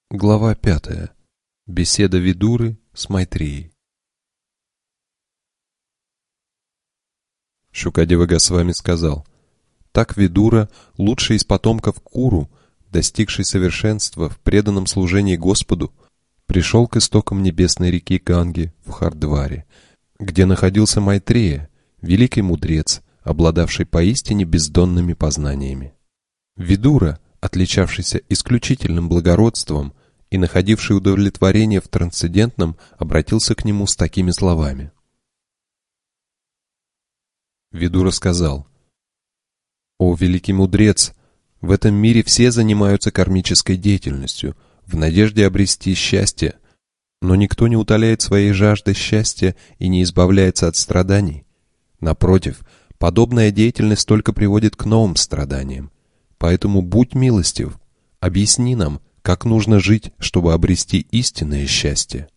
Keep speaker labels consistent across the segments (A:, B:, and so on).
A: Глава 5. Беседа Видуры с Майтреей. Шукадева Госвами сказал: «Так Видура, лучший из потомков Куру, достигший совершенства в преданном служении Господу, пришел к истокам небесной реки Ганги в Хардваре, где находился Майтрея, великий мудрец, обладавший поистине бездонными познаниями. Видура, отличавшийся исключительным благородством и находивший удовлетворение в трансцендентном, обратился к нему с такими словами. Видура сказал: «О, великий мудрец, в этом мире все занимаются кармической деятельностью, в надежде обрести счастье, но никто не утоляет своей жажды счастья и не избавляется от страданий. Напротив, подобная деятельность только приводит к новым страданиям. Поэтому будь милостив, объясни нам, как нужно жить, чтобы обрести истинное счастье».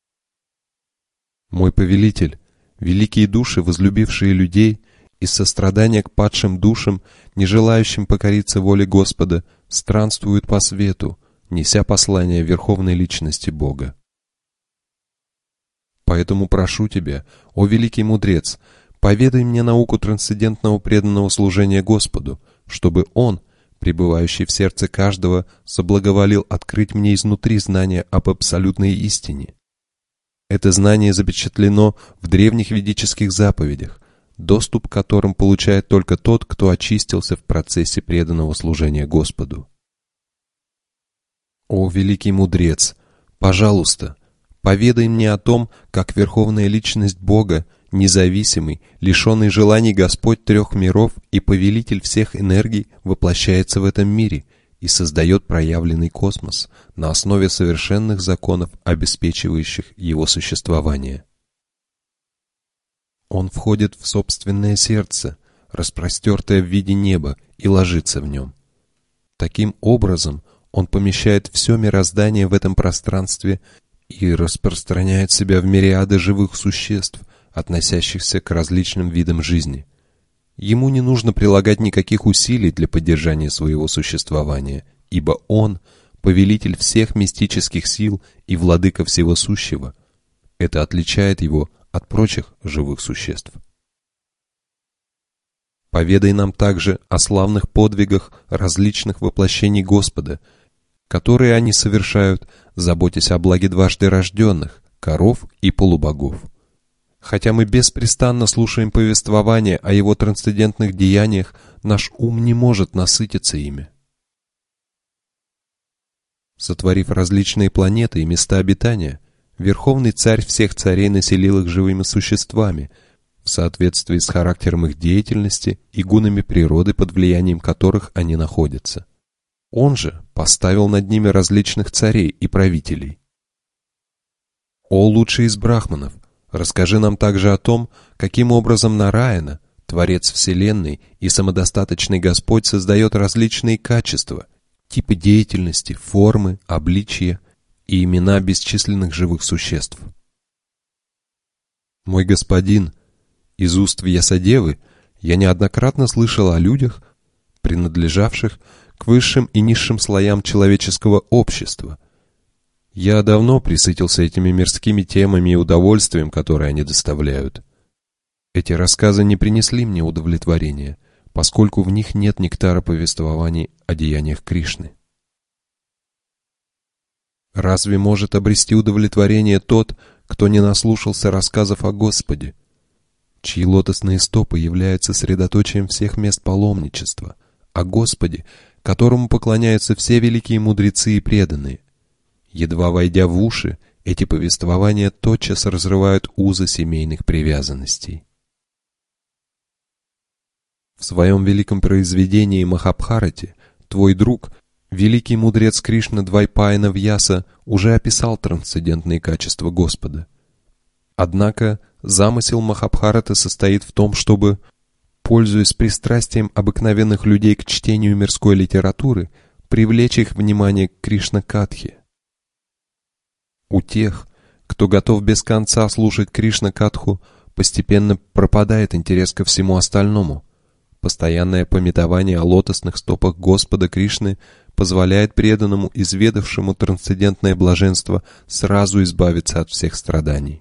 A: Мой повелитель, великие души, возлюбившие людей, из сострадания к падшим душам, не желающим покориться воле Господа, странствуют по свету, неся послание Верховной Личности Бога. Поэтому прошу тебя, о великий мудрец, поведай мне науку трансцендентного преданного служения Господу, чтобы Он, пребывающий в сердце каждого, соблаговолил открыть мне изнутри знание об абсолютной истине. Это знание запечатлено в древних ведических заповедях, доступ к которым получает только тот, кто очистился в процессе преданного служения Господу. О великий мудрец, пожалуйста, поведай мне о том, как Верховная Личность Бога, независимый, лишенный желаний Господь трех миров и повелитель всех энергий, воплощается в этом мире и создает проявленный космос на основе совершенных законов, обеспечивающих его существование. Он входит в собственное сердце, распростертое в виде неба, и ложится в нем. Таким образом, он помещает все мироздание в этом пространстве и распространяет себя в мириады живых существ, относящихся к различным видам жизни. Ему не нужно прилагать никаких усилий для поддержания своего существования, ибо он — повелитель всех мистических сил и владыка всего сущего. Это отличает его от прочих живых существ. Поведай нам также о славных подвигах различных воплощений Господа, которые они совершают, заботясь о благе дважды рожденных, коров и полубогов. Хотя мы беспрестанно слушаем повествования о его трансцендентных деяниях, наш ум не может насытиться ими. Сотворив различные планеты и места обитания, Верховный Царь всех царей населил их живыми существами, в соответствии с характером их деятельности и гунами природы, под влиянием которых они находятся. Он же поставил над ними различных царей и правителей. О лучший из брахманов, расскажи нам также о том, каким образом Нараяна, Творец Вселенной и самодостаточный Господь, создает различные качества, типы деятельности, формы, обличия и имена бесчисленных живых существ. Мой господин, из уст Вьясадевы я неоднократно слышал о людях, принадлежавших к высшим и низшим слоям человеческого общества. Я давно пресытился этими мирскими темами и удовольствием, которые они доставляют. Эти рассказы не принесли мне удовлетворения, поскольку в них нет нектара повествований о деяниях Кришны. Разве может обрести удовлетворение тот, кто не наслушался рассказов о Господе, чьи лотосные стопы являются средоточием всех мест паломничества, о Господе, которому поклоняются все великие мудрецы и преданные? Едва войдя в уши, эти повествования тотчас разрывают узы семейных привязанностей. В своем великом произведении Махабхарате твой друг, великий мудрец Кришна Двайпаяна Вьяса, уже описал трансцендентные качества Господа. Однако замысел Махабхараты состоит в том, чтобы, пользуясь пристрастием обыкновенных людей к чтению мирской литературы, привлечь их внимание к Кришна-катхе. У тех, кто готов без конца слушать Кришна-катху, постепенно пропадает интерес ко всему остальному, Постоянное памятование о лотосных стопах Господа Кришны позволяет преданному, изведавшему трансцендентное блаженство, сразу избавиться от всех страданий.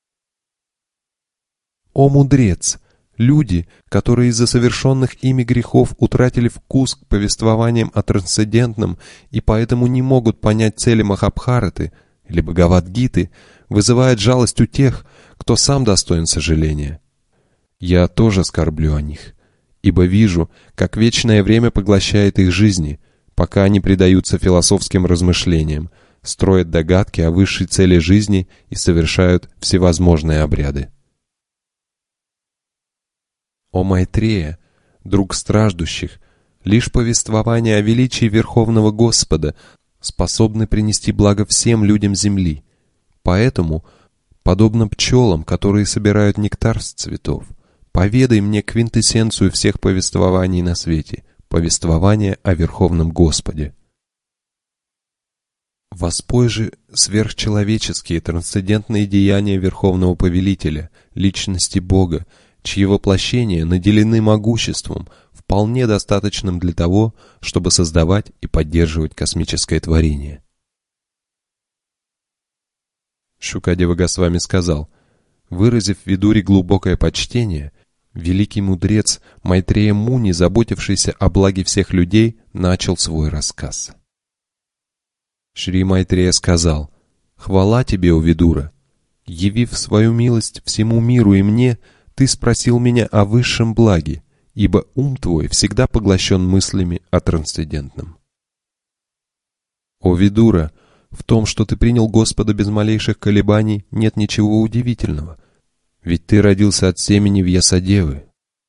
A: О мудрец! Люди, которые из-за совершенных ими грехов утратили вкус к повествованиям о трансцендентном и поэтому не могут понять цели Махабхараты или Бхагавад-гиты, вызывают жалость у тех, кто сам достоин сожаления. Я тоже скорблю о них, ибо вижу, как вечное время поглощает их жизни, пока они предаются философским размышлениям, строят догадки о высшей цели жизни и совершают всевозможные обряды. О Майтрея, друг страждущих, лишь повествование о величии Верховного Господа способны принести благо всем людям земли. Поэтому, подобно пчелам, которые собирают нектар с цветов, поведай мне квинтэссенцию всех повествований на свете, повествование о Верховном Господе. Воспой же сверхчеловеческие трансцендентные деяния Верховного Повелителя, личности Бога, чьи воплощения наделены могуществом, вполне достаточным для того, чтобы создавать и поддерживать космическое творение. Шукадева Госвами сказал: выразив Видуре глубокое почтение, великий мудрец Майтрея Муни, заботившийся о благе всех людей, начал свой рассказ. Шри Майтрея сказал: «Хвала тебе, о Видура! Явив свою милость всему миру и мне, ты спросил меня о высшем благе, ибо ум твой всегда поглощен мыслями о трансцендентном. О Видура, в том, что ты принял Господа без малейших колебаний, нет ничего удивительного, ведь ты родился от семени Вьясадевы.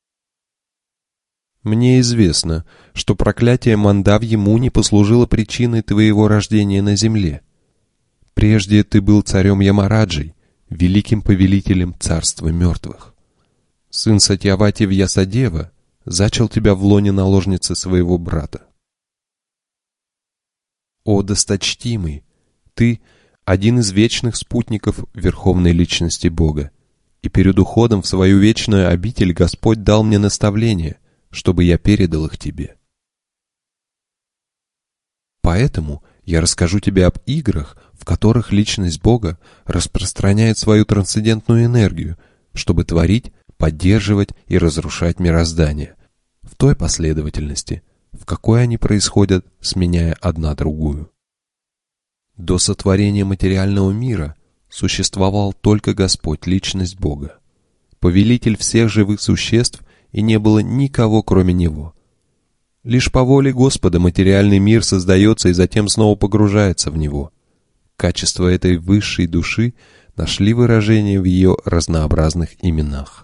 A: Мне известно, что проклятие Мандавьи Муни послужило причиной твоего рождения на земле. Прежде ты был царем Ямараджей, великим повелителем царства мертвых. Сын Сатьявати Вьясадева зачал тебя в лоне наложницы своего брата. О досточтимый, ты один из вечных спутников Верховной Личности Бога, и перед уходом в свою вечную обитель Господь дал мне наставление, чтобы я передал их тебе. Поэтому я расскажу тебе об играх, в которых Личность Бога распространяет свою трансцендентную энергию, чтобы творить, поддерживать и разрушать мироздание в той последовательности, в какой они происходят, сменяя одна другую. До сотворения материального мира существовал только Господь, Личность Бога, повелитель всех живых существ, и не было никого, кроме Него. Лишь по воле Господа материальный мир создается и затем снова погружается в него. Качества этой высшей души нашли выражение в ее разнообразных именах.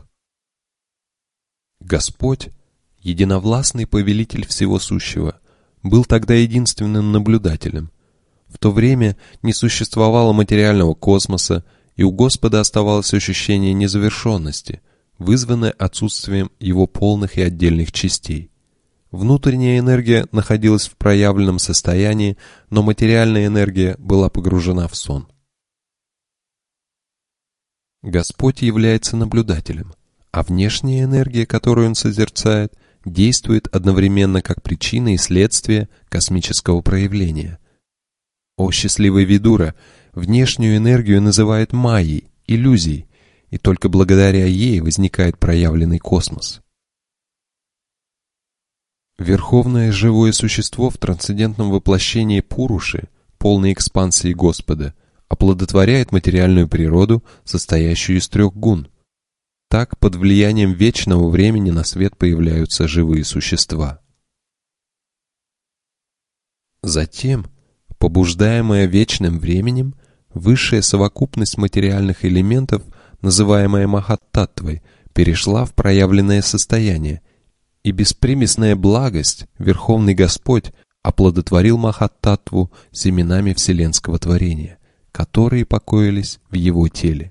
A: Господь, единовластный повелитель всего сущего, был тогда единственным наблюдателем. В то время не существовало материального космоса, и у Господа оставалось ощущение незавершенности, вызванное отсутствием его полных и отдельных частей. Внутренняя энергия находилась в проявленном состоянии, но материальная энергия была погружена в сон. Господь является наблюдателем, а внешняя энергия, которую Он созерцает, действует одновременно как причина и следствие космического проявления. О счастливый Видура, внешнюю энергию называют майей, иллюзией, и только благодаря ей возникает проявленный космос. Верховное живое существо в трансцендентном воплощении Пуруши, полной экспансии Господа, оплодотворяет материальную природу, состоящую из 3 гун. Так, под влиянием вечного времени на свет появляются живые существа. Затем, побуждаемая вечным временем, высшая совокупность материальных элементов, называемая Махаттаттвой, перешла в проявленное состояние, и беспримесная благость, Верховный Господь, оплодотворил Махаттаттву семенами вселенского творения, которые покоились в его теле.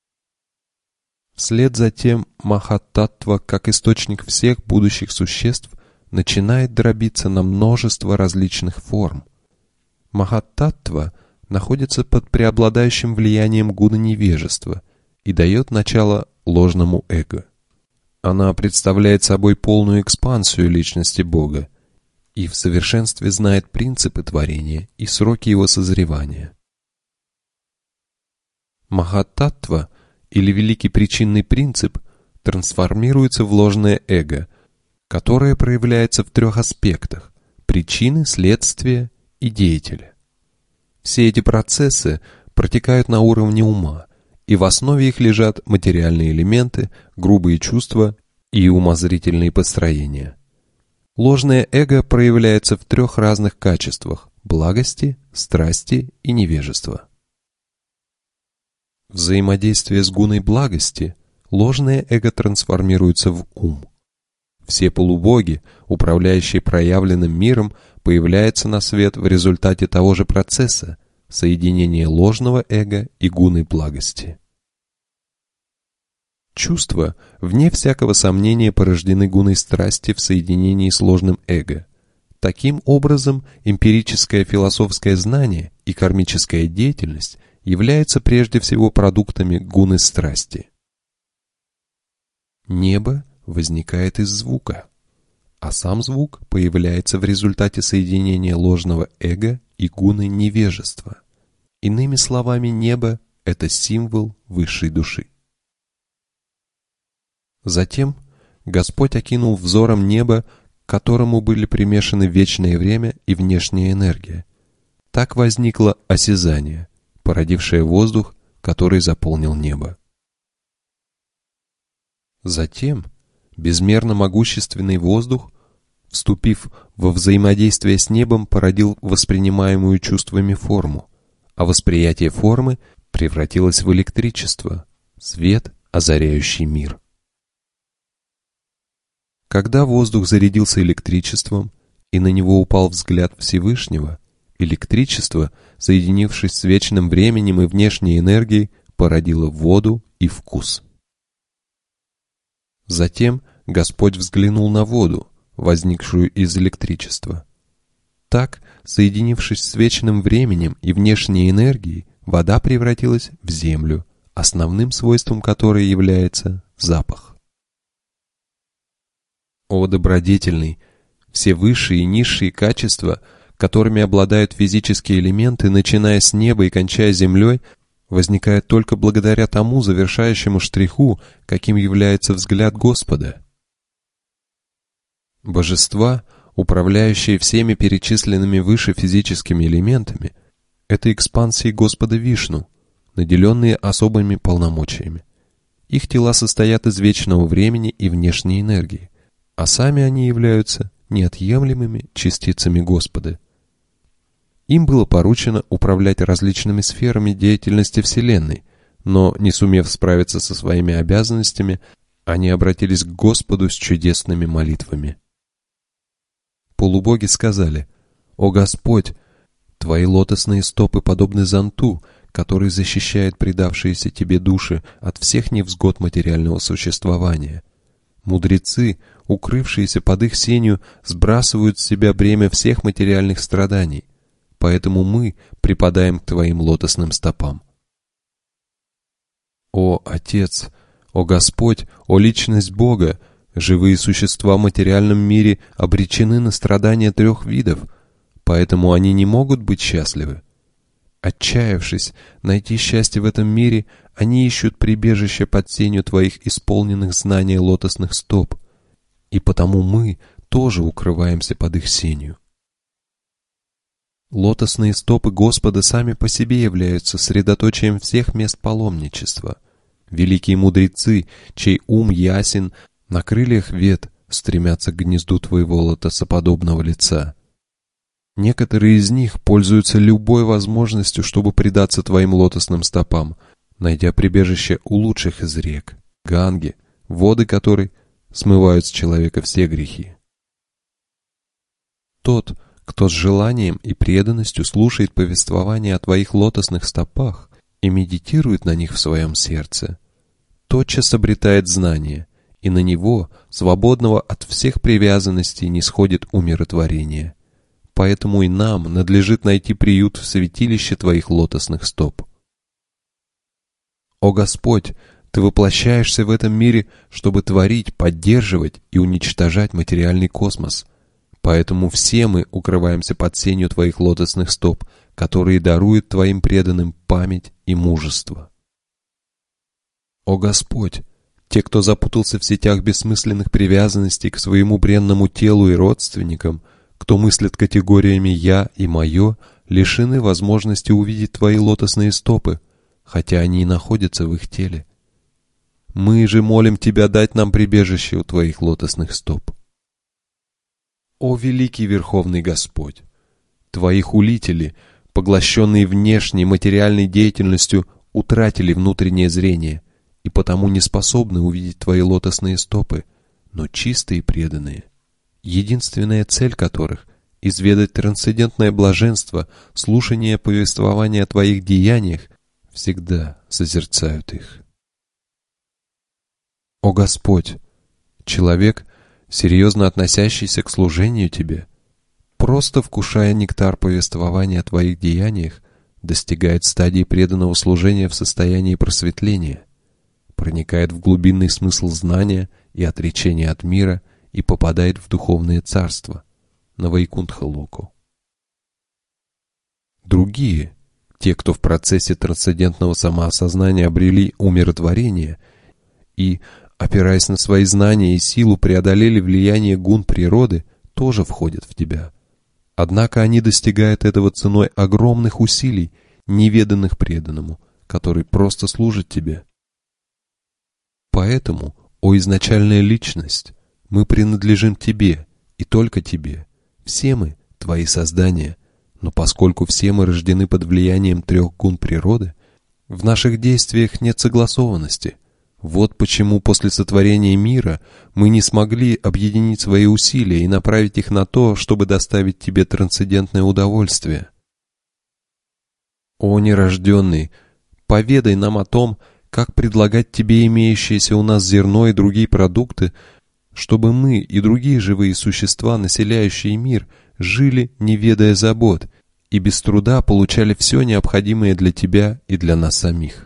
A: Вслед за тем Махаттаттва, как источник всех будущих существ, начинает дробиться на множество различных форм. Махаттаттва находится под преобладающим влиянием гуна невежества и дает начало ложному эго. Она представляет собой полную экспансию личности Бога и в совершенстве знает принципы творения и сроки его созревания. Махаттатва, или великий причинный принцип, трансформируется в ложное эго, которое проявляется в 3 аспектах – причины, следствия и деятеля. Все эти процессы протекают на уровне ума, и в основе их лежат материальные элементы, грубые чувства и умозрительные построения. Ложное эго проявляется в 3 разных качествах – благости, страсти и невежества. Взаимодействие с гуной благости ложное эго трансформируется в ум. Все полубоги, управляющие проявленным миром, появляются на свет в результате того же процесса – соединения ложного эго и гуны благости. Чувства, вне всякого сомнения, порождены гуной страсти в соединении с ложным эго. Таким образом, эмпирическое философское знание и кармическая деятельность являются прежде всего продуктами гуны страсти. Небо возникает из звука, а сам звук появляется в результате соединения ложного эго и гуны невежества. Иными словами, небо – это символ высшей души. Затем Господь окинул взором небо, к которому были примешаны вечное время и внешняя энергия. Так возникло осязание, породившее воздух, который заполнил небо. Затем безмерно могущественный воздух, вступив во взаимодействие с небом, породил воспринимаемую чувствами форму, а восприятие формы превратилось в электричество, свет, озаряющий мир. Когда воздух зарядился электричеством, и на него упал взгляд Всевышнего, электричество, соединившись с вечным временем и внешней энергией, породило воду и вкус. Затем Господь взглянул на воду, возникшую из электричества. Так, соединившись с вечным временем и внешней энергией, вода превратилась в землю, основным свойством которой является запах. О добродетельный! Все высшие и низшие качества, которыми обладают физические элементы, начиная с неба и кончая землей, возникают только благодаря тому завершающему штриху, каким является взгляд Господа. Божества, управляющие всеми перечисленными выше физическими элементами, это экспансии Господа Вишну, наделенные особыми полномочиями. Их тела состоят из вечного времени и внешней энергии, а сами они являются неотъемлемыми частицами Господа. Им было поручено управлять различными сферами деятельности Вселенной, но, не сумев справиться со своими обязанностями, они обратились к Господу с чудесными молитвами. Полубоги сказали: «О Господь, Твои лотосные стопы подобны зонту, который защищает предавшиеся Тебе души от всех невзгод материального существования. Мудрецы, укрывшиеся под их сенью, сбрасывают с себя бремя всех материальных страданий, поэтому мы припадаем к Твоим лотосным стопам. О Отец, о Господь, о Личность Бога, живые существа в материальном мире обречены на страдания 3 видов, поэтому они не могут быть счастливы. Отчаявшись найти счастье в этом мире, они ищут прибежище под сенью Твоих исполненных знания лотосных стоп, и потому мы тоже укрываемся под их сенью. Лотосные стопы Господа сами по себе являются средоточием всех мест паломничества. Великие мудрецы, чей ум ясен, на крыльях вет стремятся к гнезду Твоего лотосоподобного лица. Некоторые из них пользуются любой возможностью, чтобы предаться Твоим лотосным стопам, найдя прибежище у лучших из рек, Ганги, воды которой смывают с человека все грехи. Тот, кто с желанием и преданностью слушает повествование о Твоих лотосных стопах и медитирует на них в своем сердце, тотчас обретает знание, и на него, свободного от всех привязанностей, нисходит умиротворение. Поэтому и нам надлежит найти приют в святилище Твоих лотосных стоп. О Господь, Ты воплощаешься в этом мире, чтобы творить, поддерживать и уничтожать материальный космос. Поэтому все мы укрываемся под сенью Твоих лотосных стоп, которые даруют Твоим преданным память и мужество. О Господь! Те, кто запутался в сетях бессмысленных привязанностей к своему бренному телу и родственникам, кто мыслит категориями «я» и «моё», лишены возможности увидеть Твои лотосные стопы, хотя они и находятся в их теле. Мы же молим Тебя дать нам прибежище у Твоих лотосных стоп. О великий Верховный Господь! Твои хулители, поглощенные внешней материальной деятельностью, утратили внутреннее зрение и потому не способны увидеть Твои лотосные стопы, но чистые и преданные, единственная цель которых — изведать трансцендентное блаженство, слушание повествования о Твоих деяниях, всегда созерцают их. О Господь! Человек, серьезно относящийся к служению Тебе, просто вкушая нектар повествования о Твоих деяниях, достигает стадии преданного служения в состоянии просветления, проникает в глубинный смысл знания и отречения от мира и попадает в духовное царство, на Вайкунтха-локу. Другие, те, кто в процессе трансцендентного самоосознания обрели умиротворение и, опираясь на свои знания и силу, преодолели влияние гун природы, тоже входят в Тебя. Однако они достигают этого ценой огромных усилий, неведанных преданному, который просто служит Тебе. Поэтому, о изначальная личность, мы принадлежим Тебе и только Тебе. Все мы — Твои создания, но поскольку все мы рождены под влиянием 3 гун природы, в наших действиях нет согласованности. Вот почему после сотворения мира мы не смогли объединить свои усилия и направить их на то, чтобы доставить Тебе трансцендентное удовольствие. О нерожденный, поведай нам о том, как предлагать Тебе имеющееся у нас зерно и другие продукты, чтобы мы и другие живые существа, населяющие мир, жили, не ведая забот, и без труда получали все необходимое для Тебя и для нас самих.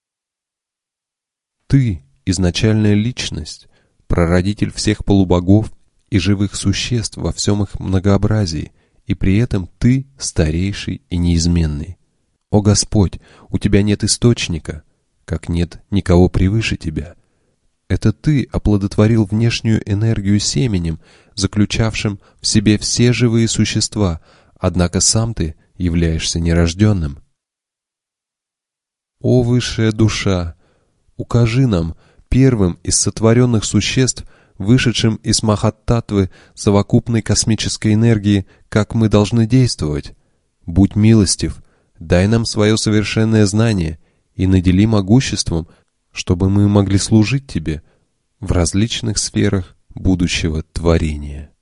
A: Ты — изначальная личность, прародитель всех полубогов и живых существ во всем их многообразии, и при этом Ты старейший и неизменный. О Господь, у Тебя нет источника, как нет никого превыше Тебя. Это Ты оплодотворил внешнюю энергию семенем, заключавшим в себе все живые существа, однако сам Ты являешься нерожденным. О высшая душа! Укажи нам, первым из сотворенных существ, вышедшим из Махаттатвы совокупной космической энергии, как мы должны действовать. Будь милостив, дай нам свое совершенное знание и надели могуществом, чтобы мы могли служить Тебе в различных сферах будущего творения.